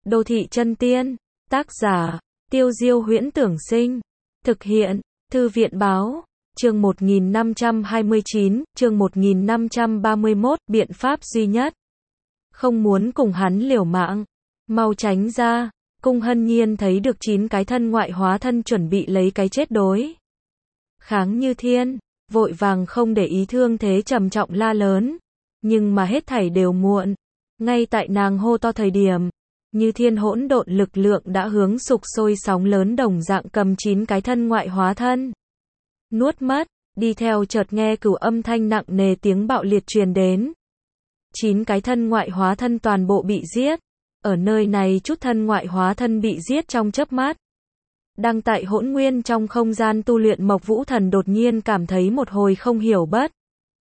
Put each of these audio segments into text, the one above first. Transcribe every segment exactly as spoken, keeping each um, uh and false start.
Đô thị chân tiên, tác giả, Tiêu Diêu Huyễn Tưởng Sinh, thực hiện, Thư viện Báo, chương một nghìn năm trăm hai mươi chín, chương một nghìn năm trăm ba mươi mốt, biện pháp duy nhất. Không muốn cùng hắn liều mạng, mau tránh ra. Cung Hân Nhiên thấy được chín cái thân ngoại hóa thân chuẩn bị lấy cái chết đối kháng Như Thiên, vội vàng không để ý thương thế trầm trọng la lớn, nhưng mà hết thảy đều muộn. Ngay tại nàng hô to thời điểm, Như Thiên hỗn độn lực lượng đã hướng sục sôi sóng lớn đồng dạng cầm chín cái thân ngoại hóa thân nuốt mất, đi theo chợt nghe cửu âm thanh nặng nề tiếng bạo liệt truyền đến. Chín cái thân ngoại hóa thân toàn bộ bị giết. Ở nơi này chút thân ngoại hóa thân bị giết trong chớp mắt. Đang tại hỗn nguyên trong không gian tu luyện Mộc Vũ Thần đột nhiên cảm thấy một hồi không hiểu bất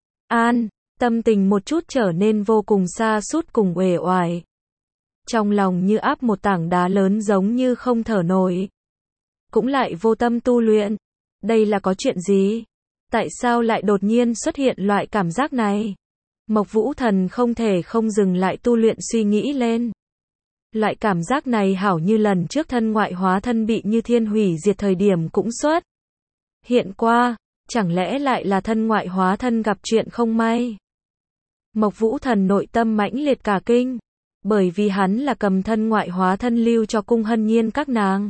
an, tâm tình một chút trở nên vô cùng sa sút cùng uể oải. Trong lòng như áp một tảng đá lớn giống như không thở nổi. Cũng lại vô tâm tu luyện. Đây là có chuyện gì? Tại sao lại đột nhiên xuất hiện loại cảm giác này? Mộc Vũ Thần không thể không dừng lại tu luyện suy nghĩ lên. Loại cảm giác này hảo như lần trước thân ngoại hóa thân bị Như Thiên hủy diệt thời điểm cũng xuất hiện qua, chẳng lẽ lại là thân ngoại hóa thân gặp chuyện không may? Mộc Vũ Thần nội tâm mãnh liệt cả kinh, bởi vì hắn là cầm thân ngoại hóa thân lưu cho Cung Hân Nhiên các nàng.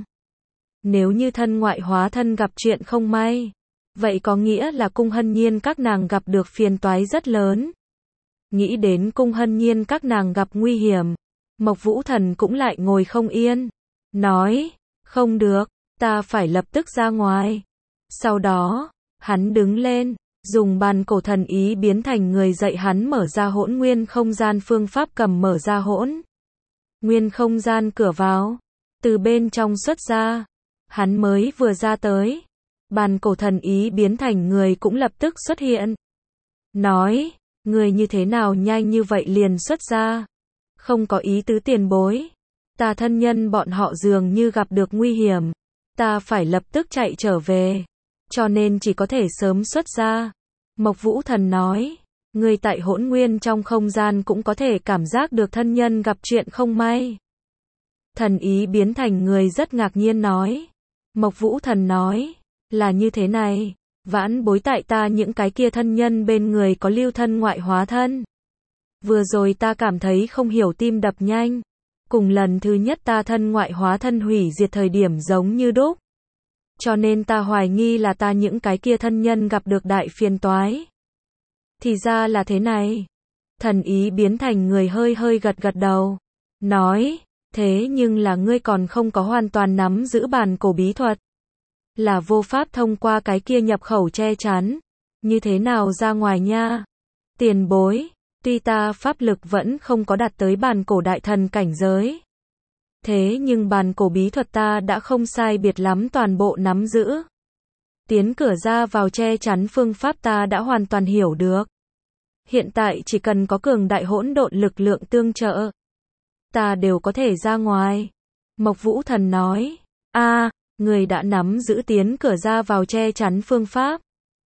Nếu như thân ngoại hóa thân gặp chuyện không may, vậy có nghĩa là Cung Hân Nhiên các nàng gặp được phiền toái rất lớn. Nghĩ đến Cung Hân Nhiên các nàng gặp nguy hiểm, Mộc Vũ Thần cũng lại ngồi không yên, nói, không được, ta phải lập tức ra ngoài. Sau đó, hắn đứng lên, dùng bàn cổ thần ý biến thành người dạy hắn mở ra hỗn nguyên không gian phương pháp cầm mở ra hỗn nguyên không gian cửa vào, từ bên trong xuất ra. Hắn mới vừa ra tới, bàn cổ thần ý biến thành người cũng lập tức xuất hiện. Nói, người như thế nào nhanh như vậy liền xuất ra? Không có ý tứ tiền bối. Ta thân nhân bọn họ dường như gặp được nguy hiểm. Ta phải lập tức chạy trở về. Cho nên chỉ có thể sớm xuất ra. Mộc Vũ Thần nói. Người tại hỗn nguyên trong không gian cũng có thể cảm giác được thân nhân gặp chuyện không may. Thần ý biến thành người rất ngạc nhiên nói. Mộc Vũ Thần nói. Là như thế này. Vãn bối tại ta những cái kia thân nhân bên người có lưu thân ngoại hóa thân. Vừa rồi ta cảm thấy không hiểu tim đập nhanh. Cùng lần thứ nhất ta thân ngoại hóa thân hủy diệt thời điểm giống như đúc. Cho nên ta hoài nghi là ta những cái kia thân nhân gặp được đại phiền toái. Thì ra là thế này. Thần ý biến thành người hơi hơi gật gật đầu. Nói, thế nhưng là ngươi còn không có hoàn toàn nắm giữ bàn cổ bí thuật. Là vô pháp thông qua cái kia nhập khẩu che chắn. Như thế nào ra ngoài nha? Tiền bối. Tuy ta pháp lực vẫn không có đạt tới bàn cổ đại thần cảnh giới. Thế nhưng bàn cổ bí thuật ta đã không sai biệt lắm toàn bộ nắm giữ. Tiến cửa ra vào che chắn phương pháp ta đã hoàn toàn hiểu được. Hiện tại chỉ cần có cường đại hỗn độn lực lượng tương trợ, ta đều có thể ra ngoài. Mộc Vũ Thần nói, a, người đã nắm giữ tiến cửa ra vào che chắn phương pháp.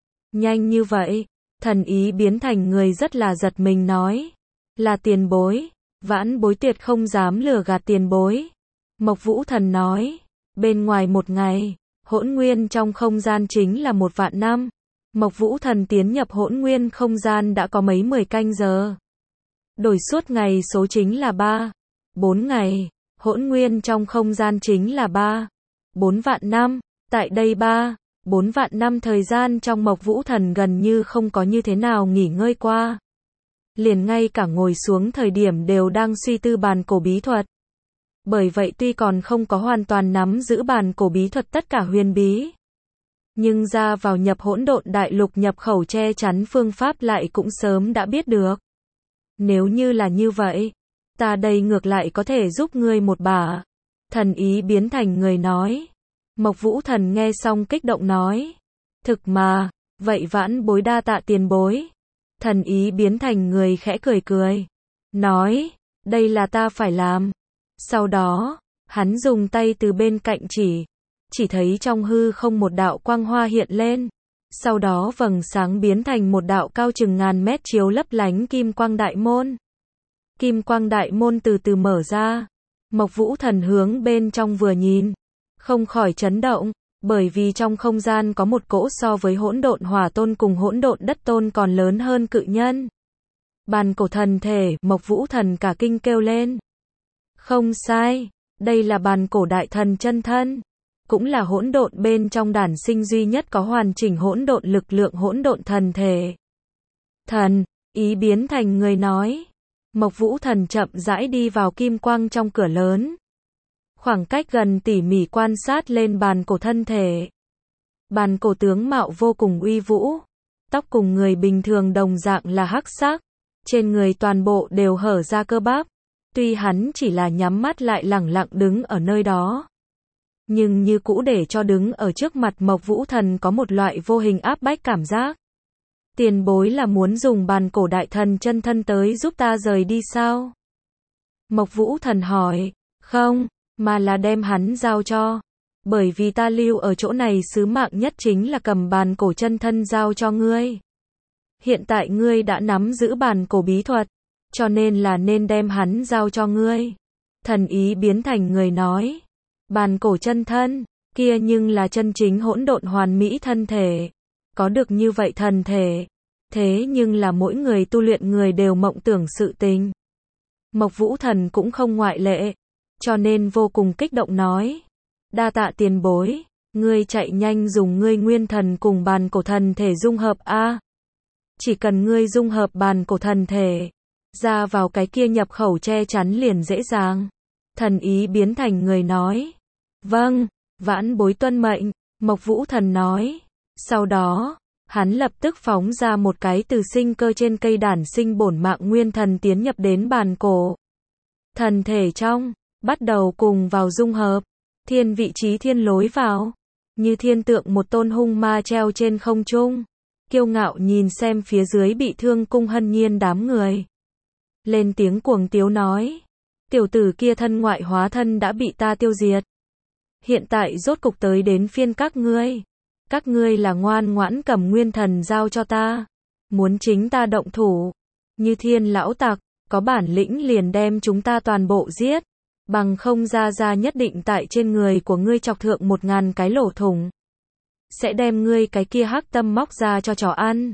Nhanh như vậy. Thần ý biến thành người rất là giật mình nói. Là tiền bối. Vãn bối tuyệt không dám lừa gạt tiền bối. Mộc Vũ Thần nói. Bên ngoài một ngày, hỗn nguyên trong không gian chính là một vạn năm. Mộc Vũ Thần tiến nhập hỗn nguyên không gian đã có mấy mười canh giờ. Đổi suốt ngày số chính là ba, bốn ngày. Hỗn nguyên trong không gian chính là ba, bốn vạn năm. Tại đây ba, bốn vạn năm thời gian trong Mộc Vũ Thần gần như không có như thế nào nghỉ ngơi qua. Liền ngay cả ngồi xuống thời điểm đều đang suy tư bàn cổ bí thuật. Bởi vậy tuy còn không có hoàn toàn nắm giữ bàn cổ bí thuật tất cả huyền bí. Nhưng ra vào nhập hỗn độn đại lục nhập khẩu che chắn phương pháp lại cũng sớm đã biết được. Nếu như là như vậy, ta đây ngược lại có thể giúp ngươi một bả. Thần ý biến thành người nói. Mộc Vũ Thần nghe xong kích động nói. Thực mà, vậy vãn bối đa tạ tiền bối. Thần ý biến thành người khẽ cười cười. Nói, đây là ta phải làm. Sau đó, hắn dùng tay từ bên cạnh chỉ. Chỉ thấy trong hư không một đạo quang hoa hiện lên. Sau đó vầng sáng biến thành một đạo cao chừng ngàn mét chiếu lấp lánh kim quang đại môn. Kim quang đại môn từ từ mở ra. Mộc Vũ Thần hướng bên trong vừa nhìn, không khỏi chấn động, bởi vì trong không gian có một cỗ so với hỗn độn hỏa tôn cùng hỗn độn đất tôn còn lớn hơn cự nhân. Bàn cổ thần thể, Mộc Vũ Thần cả kinh kêu lên. Không sai, đây là bàn cổ đại thần chân thân, cũng là hỗn độn bên trong đản sinh duy nhất có hoàn chỉnh hỗn độn lực lượng hỗn độn thần thể. Thần, ý biến thành người nói. Mộc Vũ Thần chậm rãi đi vào kim quang trong cửa lớn. Khoảng cách gần tỉ mỉ quan sát lên bàn cổ thân thể. Bàn cổ tướng mạo vô cùng uy vũ, tóc cùng người bình thường đồng dạng là hắc sắc, trên người toàn bộ đều hở ra cơ bắp. Tuy hắn chỉ là nhắm mắt lại lẳng lặng đứng ở nơi đó, nhưng như cũ để cho đứng ở trước mặt Mộc Vũ Thần có một loại vô hình áp bách cảm giác. Tiền bối là muốn dùng bàn cổ đại thần chân thân tới giúp ta rời đi sao? Mộc Vũ Thần hỏi. Không, mà là đem hắn giao cho. Bởi vì ta lưu ở chỗ này sứ mạng nhất chính là cầm bàn cổ chân thân giao cho ngươi. Hiện tại ngươi đã nắm giữ bàn cổ bí thuật, cho nên là nên đem hắn giao cho ngươi. Thần ý biến thành người nói. Bàn cổ chân thân, kia nhưng là chân chính hỗn độn hoàn mỹ thân thể. Có được như vậy thần thể, thế nhưng là mỗi người tu luyện người đều mộng tưởng sự tình. Mộc Vũ Thần cũng không ngoại lệ, cho nên vô cùng kích động nói. Đa tạ tiền bối, ngươi chạy nhanh dùng ngươi nguyên thần cùng bàn cổ thần thể dung hợp a. Chỉ cần ngươi dung hợp bàn cổ thần thể, ra vào cái kia nhập khẩu che chắn liền dễ dàng. Thần ý biến thành người nói. Vâng, vãn bối tuân mệnh, Mộc Vũ Thần nói. Sau đó, hắn lập tức phóng ra một cái từ sinh cơ trên cây đản sinh bổn mạng nguyên thần tiến nhập đến bàn cổ thần thể trong, bắt đầu cùng vào dung hợp. Thiên vị trí thiên lối vào, như thiên tượng một tôn hung ma treo trên không trung, kiêu ngạo nhìn xem phía dưới bị thương Cung Hân Nhiên đám người. Lên tiếng cuồng tiếu nói, tiểu tử kia thân ngoại hóa thân đã bị ta tiêu diệt. Hiện tại rốt cục tới đến phiên các ngươi. Các ngươi là ngoan ngoãn cầm nguyên thần giao cho ta. Muốn chính ta động thủ. Như thiên lão tặc, có bản lĩnh liền đem chúng ta toàn bộ giết. Bằng không ra ra nhất định tại trên người của ngươi chọc thượng một ngàn cái lỗ thủng. Sẽ đem ngươi cái kia hắc tâm móc ra cho chó ăn.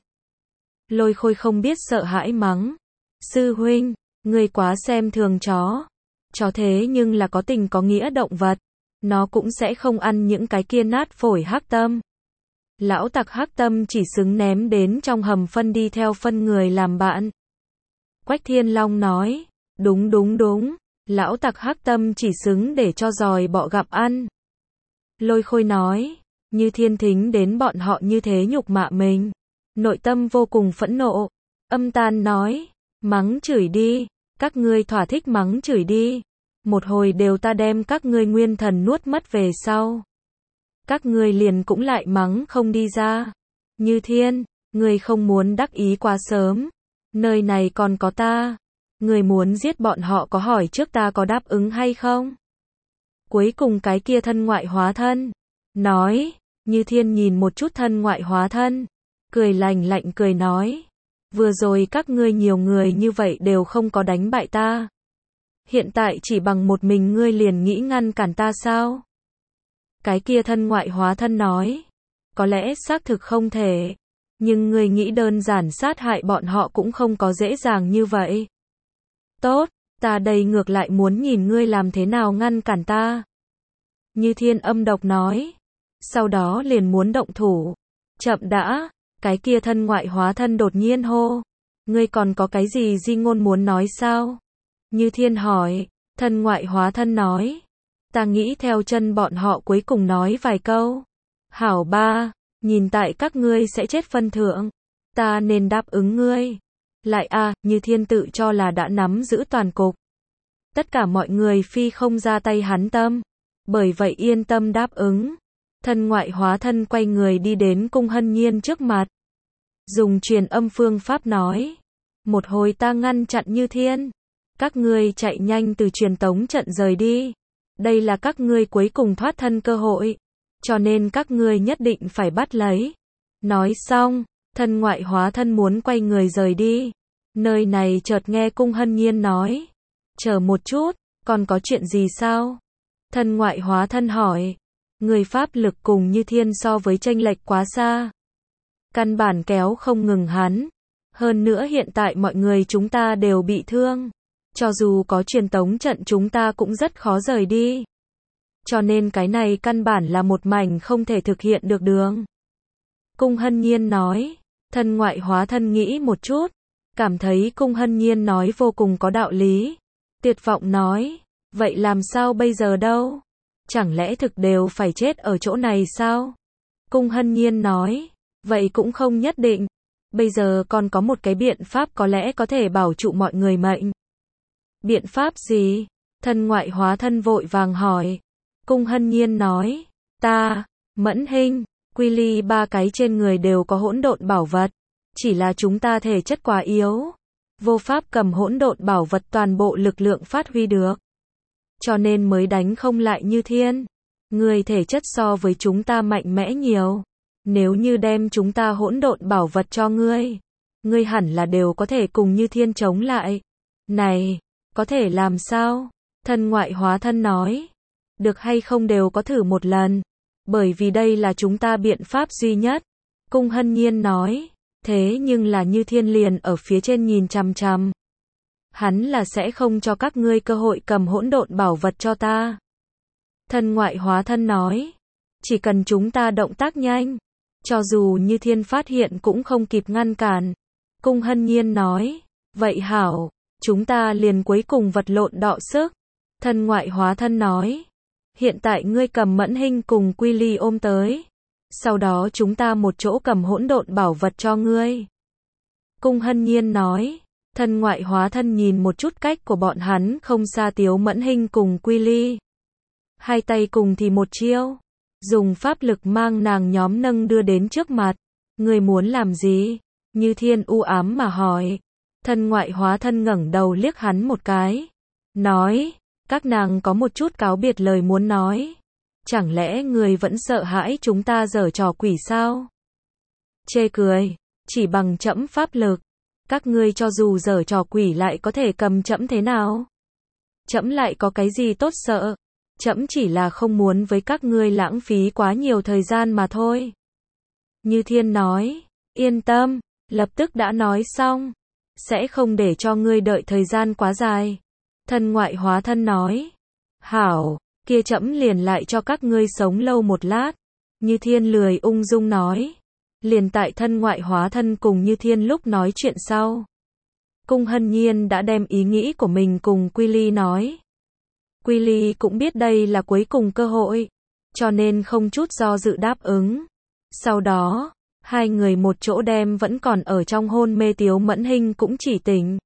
Lôi Khôi không biết sợ hãi mắng. Sư huynh, ngươi quá xem thường chó. Chó thế nhưng là có tình có nghĩa động vật. Nó cũng sẽ không ăn những cái kia nát phổi hắc tâm. Lão tặc hắc tâm chỉ xứng ném đến trong hầm phân đi theo phân người làm bạn. Quách Thiên Long nói. Đúng đúng đúng. Lão tặc hắc tâm chỉ xứng để cho giòi bọ gặp ăn. Lôi Khôi nói. Như Thiên thính đến bọn họ như thế nhục mạ mình. Nội tâm vô cùng phẫn nộ. Âm Tan nói. Mắng chửi đi. Các ngươi thỏa thích mắng chửi đi. Một hồi đều ta đem các ngươi nguyên thần nuốt mất về sau. Các ngươi liền cũng lại mắng không đi ra. Như Thiên, ngươi không muốn đắc ý quá sớm. Nơi này còn có ta. Ngươi muốn giết bọn họ có hỏi trước ta có đáp ứng hay không? Cuối cùng cái kia thân ngoại hóa thân. Nói, Như Thiên nhìn một chút thân ngoại hóa thân. Cười lành lạnh cười nói. Vừa rồi các ngươi nhiều người như vậy đều không có đánh bại ta. Hiện tại chỉ bằng một mình ngươi liền nghĩ ngăn cản ta sao? Cái kia thân ngoại hóa thân nói. Có lẽ xác thực không thể. Nhưng ngươi nghĩ đơn giản sát hại bọn họ cũng không có dễ dàng như vậy. Tốt, ta đây ngược lại muốn nhìn ngươi làm thế nào ngăn cản ta. Như Thiên âm độc nói. Sau đó liền muốn động thủ. Chậm đã, cái kia thân ngoại hóa thân đột nhiên hô. Ngươi còn có cái gì di ngôn muốn nói sao? Như Thiên hỏi, thân ngoại hóa thân nói. Ta nghĩ theo chân bọn họ cuối cùng nói vài câu. Hảo ba, nhìn tại các ngươi sẽ chết phân thượng. Ta nên đáp ứng ngươi. Lại a, à, Như Thiên tự cho là đã nắm giữ toàn cục. Tất cả mọi người phi không ra tay hắn tâm. Bởi vậy yên tâm đáp ứng. Thân ngoại hóa thân quay người đi đến Cung Hân Nhiên trước mặt. Dùng truyền âm phương pháp nói. Một hồi ta ngăn chặn Như Thiên. Các ngươi chạy nhanh từ truyền tống trận rời đi. Đây là các ngươi cuối cùng thoát thân cơ hội. Cho nên các ngươi nhất định phải bắt lấy. Nói xong, thân ngoại hóa thân muốn quay người rời đi. Nơi này chợt nghe Cung Hân Nhiên nói. Chờ một chút, Còn có chuyện gì sao? Thân ngoại hóa thân hỏi. Người pháp lực cùng Như Thiên so với chênh lệch quá xa. Căn bản kéo không ngừng hắn. Hơn nữa hiện tại mọi người chúng ta đều bị thương. Cho dù có truyền tống trận chúng ta cũng rất khó rời đi. Cho nên cái này căn bản là một mảnh không thể thực hiện được đường. Cung Hân Nhiên nói. Thân ngoại hóa thân nghĩ một chút. Cảm thấy Cung Hân Nhiên nói vô cùng có đạo lý. Tuyệt vọng nói. Vậy làm sao bây giờ đâu? Chẳng lẽ thực đều phải chết ở chỗ này sao? Cung Hân Nhiên nói. Vậy cũng không nhất định. Bây giờ còn có một cái biện pháp có lẽ có thể bảo trụ mọi người mệnh. Biện pháp gì? Thân ngoại hóa thân vội vàng hỏi. Cung Hân Nhiên nói. Ta, Mẫn Hinh, Quy Ly ba cái trên người đều có hỗn độn bảo vật. Chỉ là chúng ta thể chất quá yếu. Vô pháp cầm hỗn độn bảo vật toàn bộ lực lượng phát huy được. Cho nên mới đánh không lại Như Thiên. Người thể chất so với chúng ta mạnh mẽ nhiều. Nếu như đem chúng ta hỗn độn bảo vật cho ngươi, ngươi hẳn là đều có thể cùng Như Thiên chống lại. Này, có thể làm sao? Thân ngoại hóa thân nói. Được hay không đều có thử một lần. Bởi vì đây là chúng ta biện pháp duy nhất. Cung Hân Nhiên nói. Thế nhưng là Như Thiên liền ở phía trên nhìn chằm chằm. Hắn là sẽ không cho các ngươi cơ hội cầm hỗn độn bảo vật cho ta. Thân ngoại hóa thân nói. Chỉ cần chúng ta động tác nhanh. Cho dù Như Thiên phát hiện cũng không kịp ngăn cản. Cung Hân Nhiên nói. Vậy hảo, chúng ta liền cuối cùng vật lộn đọ sức. Thân ngoại hóa thân nói. Hiện tại ngươi cầm Mẫn Hinh cùng Quy Ly ôm tới. Sau đó chúng ta một chỗ cầm hỗn độn bảo vật cho ngươi. Cung Hân Nhiên nói. Thân ngoại hóa thân nhìn một chút cách của bọn hắn không xa Tiếu Mẫn Hinh cùng Quy Ly. Hai tay cùng thì một chiêu. Dùng pháp lực mang nàng nhóm nâng đưa đến trước mặt. Ngươi muốn làm gì? Như Thiên u ám mà hỏi. Thân ngoại hóa thân ngẩng đầu liếc hắn một cái. Nói. Các nàng có một chút cáo biệt lời muốn nói. Chẳng lẽ người vẫn sợ hãi chúng ta giở trò quỷ sao? Chê cười. Chỉ bằng trẫm pháp lực. Các ngươi cho dù giở trò quỷ lại có thể cầm trẫm thế nào? Trẫm lại có cái gì tốt sợ? Trẫm chỉ là không muốn với các ngươi lãng phí quá nhiều thời gian mà thôi. Như Thiên nói. Yên tâm. Lập tức đã nói xong. Sẽ không để cho ngươi đợi thời gian quá dài. Thân ngoại hóa thân nói. Hảo. Kia trẫm liền lại cho các ngươi sống lâu một lát. Như Thiên lười ung dung nói. Liền tại thân ngoại hóa thân cùng Như Thiên lúc nói chuyện sau. Cung Hân Nhiên đã đem ý nghĩ của mình cùng Quy Ly nói. Quy Ly cũng biết đây là cuối cùng cơ hội. Cho nên không chút do dự đáp ứng. Sau đó, hai người một chỗ đem vẫn còn ở trong hôn mê Tiếu Mẫn Hinh cũng chỉ tỉnh.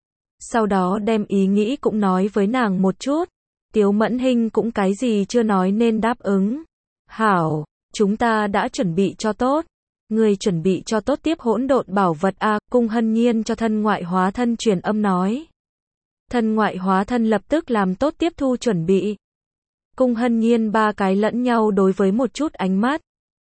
Sau đó đem ý nghĩ cũng nói với nàng một chút. Tiếu Mẫn Hinh cũng cái gì chưa nói nên đáp ứng. Hảo, chúng ta đã chuẩn bị cho tốt. Người chuẩn bị cho tốt tiếp hỗn độn bảo vật a. Cung Hân Nhiên cho thân ngoại hóa thân truyền âm nói. Thân ngoại hóa thân lập tức làm tốt tiếp thu chuẩn bị. Cung Hân Nhiên ba cái lẫn nhau đối với một chút ánh mắt.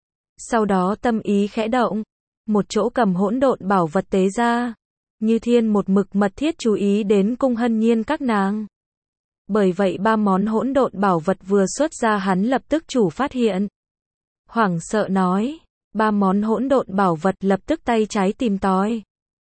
Sau đó tâm ý khẽ động. Một chỗ cầm hỗn độn bảo vật tế ra. Như Thiên một mực mật thiết chú ý đến Cung Hân Nhiên các nàng. Bởi vậy ba món hỗn độn bảo vật vừa xuất ra hắn lập tức chủ phát hiện. Hoảng sợ nói. Ba món hỗn độn bảo vật lập tức tay trái tìm tòi.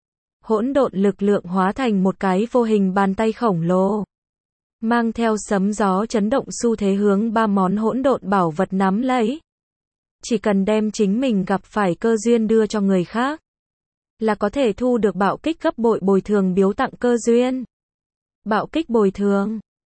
Hỗn độn lực lượng hóa thành một cái vô hình bàn tay khổng lồ. Mang theo sấm gió chấn động xu thế hướng ba món hỗn độn bảo vật nắm lấy. Chỉ cần đem chính mình gặp phải cơ duyên đưa cho người khác. Là có thể thu được bạo kích gấp bội bồi thường biếu tặng cơ duyên. Bạo kích bồi thường.